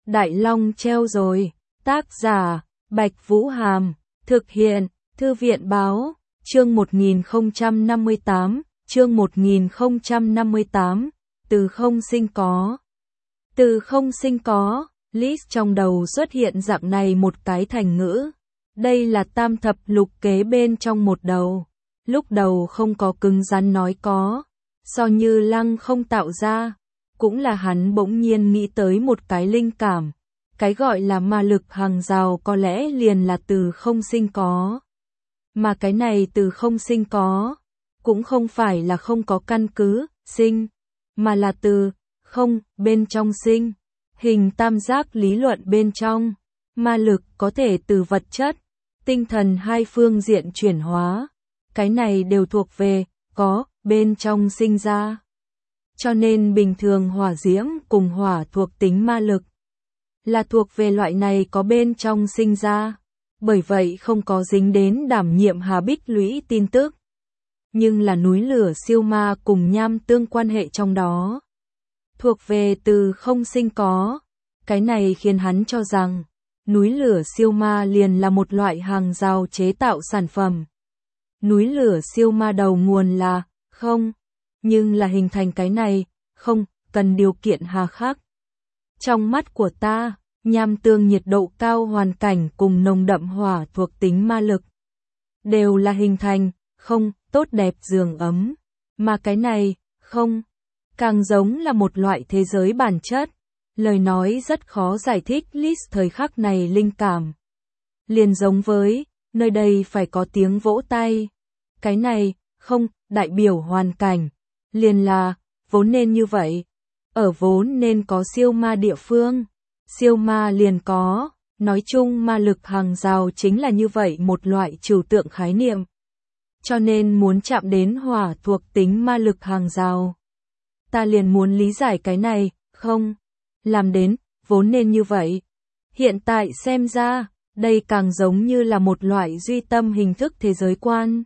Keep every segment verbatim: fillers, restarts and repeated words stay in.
Đại Long treo rồi. Tác giả, Bạch Vũ Hàm. Thực hiện, Thư viện Báo. Chương một nghìn không trăm năm mươi tám. Chương một nghìn không trăm năm mươi tám. Từ không sinh có. Từ không sinh có. List trong đầu xuất hiện dạng này một cái thành ngữ. Đây là tam thập lục kế bên trong một đầu. Lúc đầu không có cứng rắn nói có. So như Lăng không tạo ra. Cũng là hắn bỗng nhiên nghĩ tới một cái linh cảm. Cái gọi là ma lực hàng rào có lẽ liền là từ không sinh có. Mà cái này từ không sinh có. Cũng không phải là không có căn cứ, sinh. Mà là từ không, bên trong sinh. Hình tam giác lý luận bên trong. Ma lực có thể từ vật chất, tinh thần hai phương diện chuyển hóa. Cái này đều thuộc về, có, bên trong sinh ra. Cho nên bình thường hỏa diễm cùng hỏa thuộc tính ma lực. Là thuộc về loại này có bên trong sinh ra. Bởi vậy không có dính đến đảm nhiệm Hà Bích Lũy tin tức. Nhưng là núi lửa siêu ma cùng nham tương quan hệ trong đó. Thuộc về từ không sinh có. Cái này khiến hắn cho rằng, núi lửa siêu ma liền là một loại hàng rào chế tạo sản phẩm. Núi lửa siêu ma đầu nguồn là không, nhưng là hình thành cái này, không, cần điều kiện hà khắc. Trong mắt của ta, nham tương nhiệt độ cao hoàn cảnh cùng nồng đậm hỏa thuộc tính ma lực. Đều là hình thành, không, tốt đẹp giường ấm. Mà cái này, không, càng giống là một loại thế giới bản chất. Lời nói rất khó giải thích list thời khắc này linh cảm. Liền giống với, nơi đây phải có tiếng vỗ tay. Cái này, không, đại biểu hoàn cảnh. Liền là, vốn nên như vậy. Ở vốn nên có siêu ma địa phương. Siêu ma liền có. Nói chung ma lực hàng rào chính là như vậy một loại trừu tượng khái niệm. Cho nên muốn chạm đến hỏa thuộc tính ma lực hàng rào. Ta liền muốn lý giải cái này, không. Làm đến, vốn nên như vậy. Hiện tại xem ra, đây càng giống như là một loại duy tâm hình thức thế giới quan.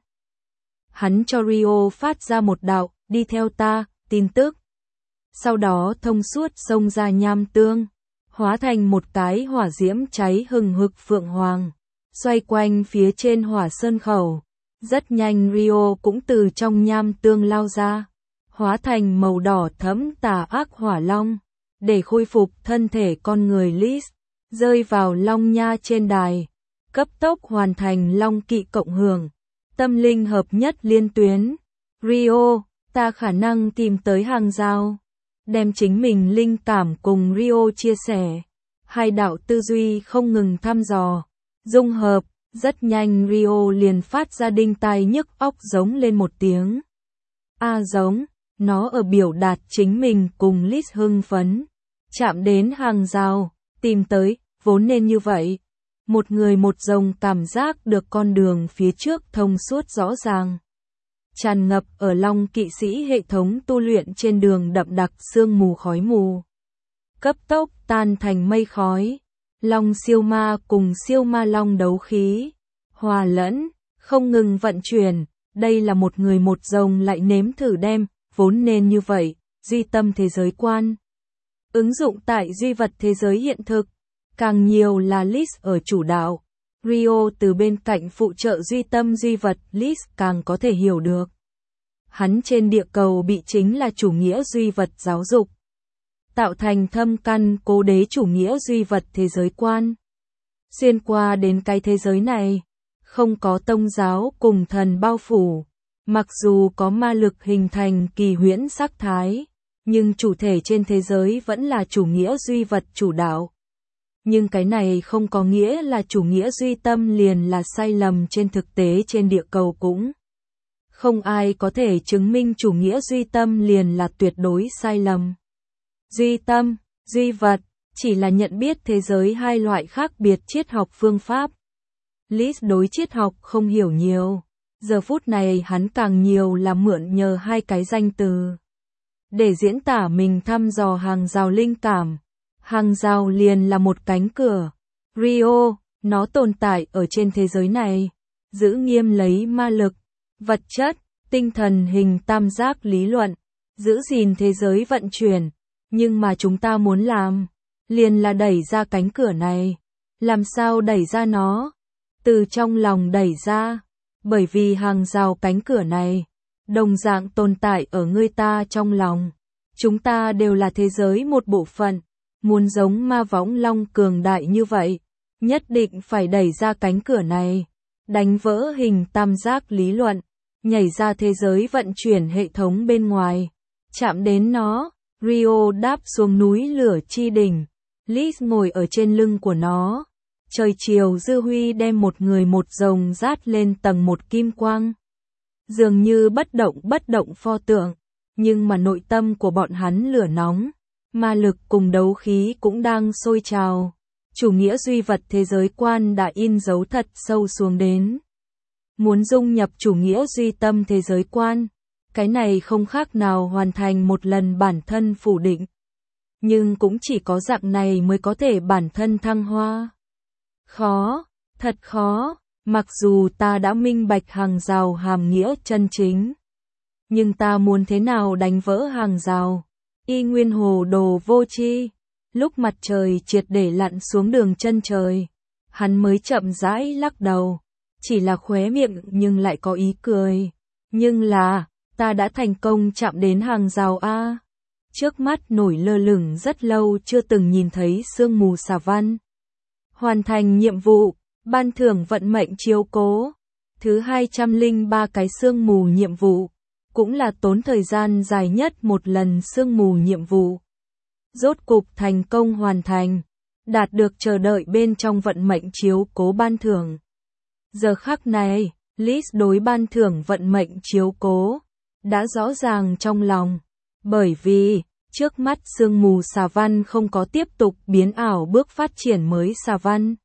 Hắn cho Rio phát ra một đạo, đi theo ta, tin tức. Sau đó thông suốt xông ra nham tương, hóa thành một cái hỏa diễm cháy hừng hực phượng hoàng, xoay quanh phía trên hỏa sơn khẩu. Rất nhanh Rio cũng từ trong nham tương lao ra, hóa thành màu đỏ thẫm tà ác hỏa long. Để khôi phục thân thể con người List, rơi vào Long Nha trên đài, cấp tốc hoàn thành Long Kỵ cộng hưởng, tâm linh hợp nhất liên tuyến. Rio, ta khả năng tìm tới hàng rào, đem chính mình linh cảm cùng Rio chia sẻ. Hai đạo tư duy không ngừng thăm dò, dung hợp, rất nhanh Rio liền phát ra đinh tai nhức óc giống lên một tiếng. A giống, nó ở biểu đạt chính mình cùng List hưng phấn. Chạm đến hàng rào, tìm tới, vốn nên như vậy. Một người một rồng cảm giác được con đường phía trước thông suốt rõ ràng. Tràn ngập ở Long Kỵ sĩ hệ thống tu luyện trên đường đậm đặc sương mù khói mù. Cấp tốc tan thành mây khói. Long siêu ma cùng siêu ma long đấu khí. Hòa lẫn, không ngừng vận chuyển. Đây là một người một rồng lại nếm thử đem, vốn nên như vậy, duy tâm thế giới quan. Ứng dụng tại duy vật thế giới hiện thực, càng nhiều là List ở chủ đạo. Rio từ bên cạnh phụ trợ duy tâm duy vật List càng có thể hiểu được. Hắn trên địa cầu bị chính là chủ nghĩa duy vật giáo dục. Tạo thành thâm căn cố đế chủ nghĩa duy vật thế giới quan. Xuyên qua đến cái thế giới này, không có tông giáo cùng thần bao phủ. Mặc dù có ma lực hình thành kỳ huyễn sắc thái. Nhưng chủ thể trên thế giới vẫn là chủ nghĩa duy vật chủ đạo. Nhưng cái này không có nghĩa là chủ nghĩa duy tâm liền là sai lầm trên thực tế trên địa cầu cũng. Không ai có thể chứng minh chủ nghĩa duy tâm liền là tuyệt đối sai lầm. Duy tâm, duy vật, chỉ là nhận biết thế giới hai loại khác biệt triết học phương pháp. List đối triết học không hiểu nhiều. Giờ phút này hắn càng nhiều là mượn nhờ hai cái danh từ. Để diễn tả mình thăm dò hàng rào linh cảm. Hàng rào liền là một cánh cửa. Rio, nó tồn tại ở trên thế giới này. Giữ nghiêm lấy ma lực, vật chất, tinh thần hình tam giác lý luận. Giữ gìn thế giới vận chuyển. Nhưng mà chúng ta muốn làm. liền là đẩy ra cánh cửa này. Làm sao đẩy ra nó? Từ trong lòng đẩy ra, bởi vì hàng rào cánh cửa này, đồng dạng tồn tại ở người ta trong lòng. Chúng ta đều là thế giới một bộ phận, muốn giống ma võng long cường đại như vậy, nhất định phải đẩy ra cánh cửa này, đánh vỡ hình tam giác lý luận, nhảy ra thế giới vận chuyển hệ thống bên ngoài, chạm đến nó. Rio đáp xuống núi lửa chi đỉnh, Liz ngồi ở trên lưng của nó. Trời chiều dư huy đem một người một rồng dát lên tầng một kim quang. Dường như bất động bất động pho tượng, nhưng mà nội tâm của bọn hắn lửa nóng, ma lực cùng đấu khí cũng đang sôi trào. Chủ nghĩa duy vật thế giới quan đã in dấu thật sâu xuống đến. Muốn dung nhập chủ nghĩa duy tâm thế giới quan, cái này không khác nào hoàn thành một lần bản thân phủ định. Nhưng cũng chỉ có dạng này mới có thể bản thân thăng hoa. Khó, thật khó, mặc dù ta đã minh bạch hàng rào hàm nghĩa chân chính. Nhưng ta muốn thế nào đánh vỡ hàng rào? Y nguyên hồ đồ vô tri. Lúc mặt trời triệt để lặn xuống đường chân trời, hắn mới chậm rãi lắc đầu, chỉ là khóe miệng nhưng lại có ý cười. Nhưng là, ta đã thành công chạm đến hàng rào A. Trước mắt nổi lơ lửng rất lâu chưa từng nhìn thấy sương mù xà văn. Hoàn thành nhiệm vụ, ban thưởng vận mệnh chiếu cố. Thứ hai trăm lẻ ba cái sương mù nhiệm vụ, cũng là tốn thời gian dài nhất một lần sương mù nhiệm vụ. Rốt cục thành công hoàn thành, đạt được chờ đợi bên trong vận mệnh chiếu cố ban thưởng. Giờ khắc này, Liz đối ban thưởng vận mệnh chiếu cố đã rõ ràng trong lòng, bởi vì trước mắt sương mù xà văn không có tiếp tục biến ảo bước phát triển mới xà văn,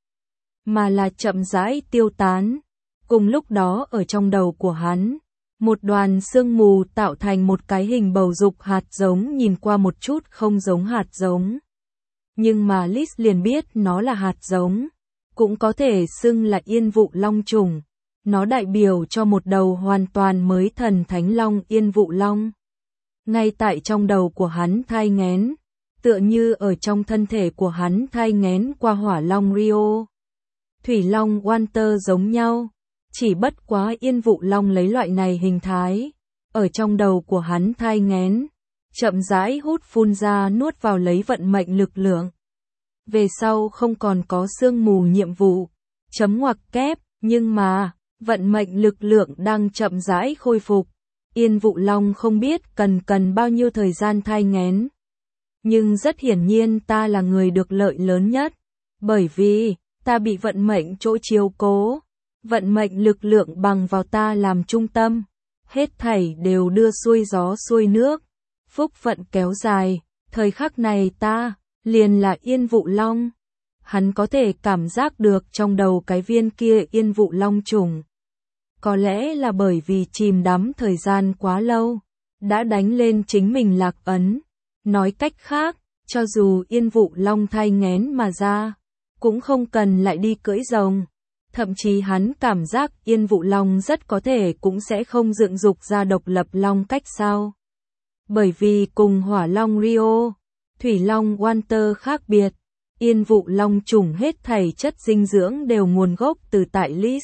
mà là chậm rãi tiêu tán. Cùng lúc đó ở trong đầu của hắn, một đoàn sương mù tạo thành một cái hình bầu dục hạt giống, nhìn qua một chút không giống hạt giống. Nhưng mà Liz liền biết nó là hạt giống, cũng có thể xưng là yên vụ long trùng. Nó đại biểu cho một đầu hoàn toàn mới thần thánh long yên vụ long. Ngay tại trong đầu của hắn thai nghén, tựa như ở trong thân thể của hắn thai nghén qua hỏa long Rio. Thủy long Walter giống nhau, chỉ bất quá yên vụ long lấy loại này hình thái, ở trong đầu của hắn thai nghén, chậm rãi hút phun ra nuốt vào lấy vận mệnh lực lượng. Về sau không còn có sương mù nhiệm vụ, chấm ngoặc kép, nhưng mà, vận mệnh lực lượng đang chậm rãi khôi phục. Yên vụ long không biết cần cần bao nhiêu thời gian thai nghén. Nhưng rất hiển nhiên ta là người được lợi lớn nhất, bởi vì ta bị vận mệnh chỗ chiếu cố. Vận mệnh lực lượng bằng vào ta làm trung tâm, hết thảy đều đưa xuôi gió xuôi nước, phúc phận kéo dài, thời khắc này ta, liền là yên vụ long. Hắn có thể cảm giác được trong đầu cái viên kia yên vụ long trùng. Có lẽ là bởi vì chìm đắm thời gian quá lâu, đã đánh lên chính mình lạc ấn. Nói cách khác, cho dù yên vụ long thai nghén mà ra, cũng không cần lại đi cưỡi rồng. Thậm chí hắn cảm giác yên vụ long rất có thể cũng sẽ không dựng dục ra độc lập long cách sao. Bởi vì cùng hỏa long Rio, thủy long Walter khác biệt, yên vụ long trùng hết thảy chất dinh dưỡng đều nguồn gốc từ tại Liz.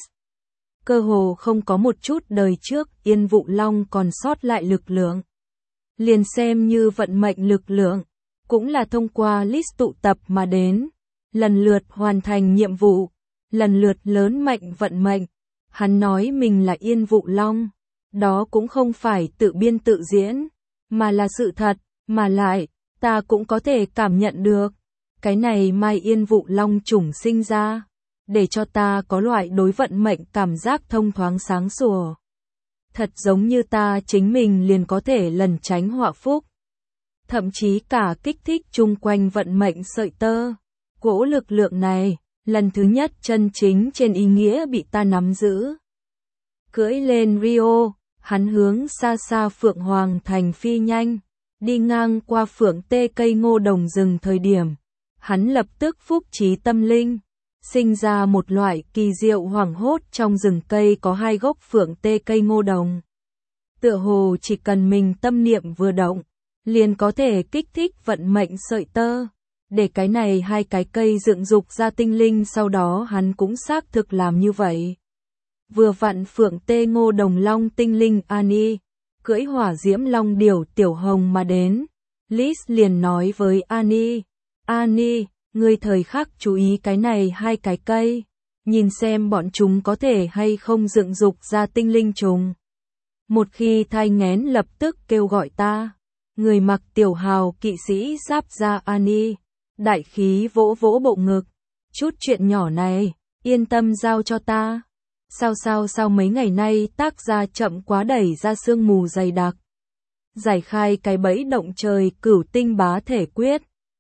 Cơ hồ không có một chút đời trước yên vụ long còn sót lại lực lượng. Liền xem như vận mệnh lực lượng, cũng là thông qua Liz tụ tập mà đến, lần lượt hoàn thành nhiệm vụ. Lần lượt lớn mạnh vận mệnh. Hắn nói mình là yên vụ long, đó cũng không phải tự biên tự diễn, mà là sự thật, mà lại, ta cũng có thể cảm nhận được. Cái này mai yên vụ long trùng sinh ra, để cho ta có loại đối vận mệnh cảm giác thông thoáng sáng sủa. Thật giống như ta chính mình liền có thể lẩn tránh họa phúc. Thậm chí cả kích thích chung quanh vận mệnh sợi tơ. Cỗ lực lượng này, lần thứ nhất chân chính trên ý nghĩa bị ta nắm giữ. Cưỡi lên Rio, hắn hướng xa xa Phượng Hoàng Thành phi nhanh, đi ngang qua phượng tê cây ngô đồng rừng thời điểm. Hắn lập tức phúc trí tâm linh, sinh ra một loại kỳ diệu hoảng hốt trong rừng cây có hai gốc phượng tê cây ngô đồng. Tựa hồ chỉ cần mình tâm niệm vừa động, liền có thể kích thích vận mệnh sợi tơ. để cái này hai cái cây dựng dục ra tinh linh, sau đó hắn cũng xác thực làm như vậy. Vừa vặn Phượng Tê Ngô Đồng Long tinh linh Ani, cưỡi hỏa diễm long điểu tiểu hồng mà đến. Liz liền nói với Ani, Ani, ngươi thời khắc chú ý cái này hai cái cây, nhìn xem bọn chúng có thể hay không dựng dục ra tinh linh trùng. Một khi thai nghén lập tức kêu gọi ta. Người mặc tiểu hào kỵ sĩ giáp da Ani, đại khí vỗ vỗ bộ ngực, chút chuyện nhỏ này, yên tâm giao cho ta. Sao sao sao mấy ngày nay tác gia chậm quá đẩy ra sương mù dày đặc. Giải khai cái bẫy động trời cửu tinh bá thể quyết.